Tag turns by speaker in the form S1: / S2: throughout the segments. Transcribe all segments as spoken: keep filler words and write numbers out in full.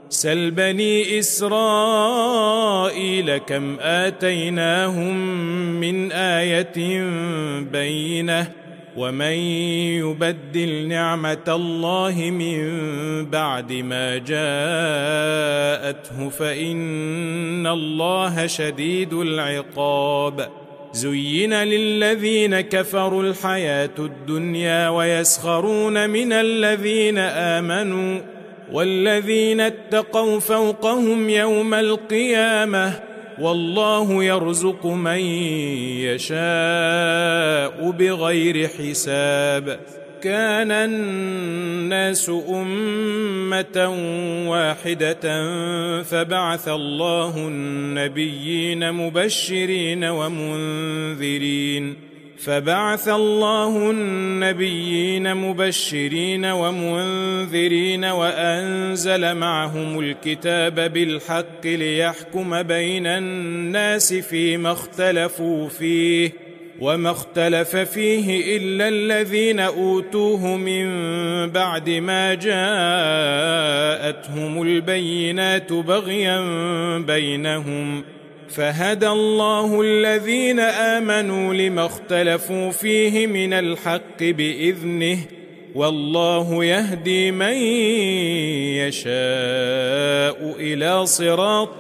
S1: سل بني إسرائيل كم آتيناهم من آية بينة ومن يبدل نعمة الله من بعد ما جاءته فإن الله شديد العقاب زين للذين كفروا الحياة الدنيا ويسخرون من الذين آمنوا والذين اتقوا فوقهم يوم القيامة والله يرزق من يشاء بغير حساب كان الناس أمة واحدة فبعث الله النبيين مبشرين ومنذرين فبعث الله النبيين مبشرين ومنذرين وأنزل معهم الكتاب بالحق ليحكم بين الناس فيما اختلفوا فيه وما اختلف فيه إلا الذين أوتوه من بعد ما جاءتهم البينات بغيا بينهم فهدى الله الذين آمنوا لما اختلفوا فيه من الحق بإذنه والله يهدي من يشاء إلى صراط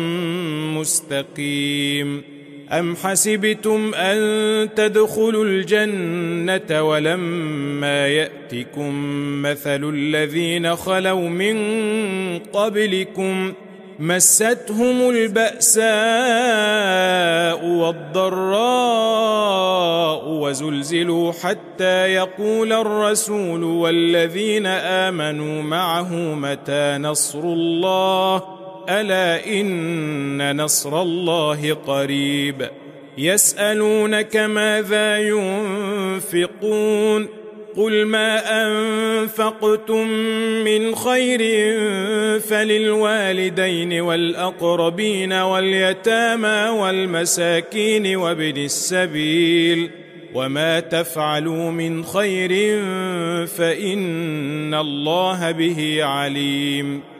S1: مستقيم أم حسبتم أن تدخلوا الجنة ولما يأتكم مثل الذين خلوا من قبلكم مستهم البأساء والضراء وزلزلوا حتى يقول الرسول والذين آمنوا معه متى نصر الله ألا إن نصر الله قريب يسألونك ماذا ينفقون قل ما أنفقتم من خير فللوالدين والأقربين واليتامى والمساكين وابن السبيل وما تفعلوا من خير فإن الله به عليم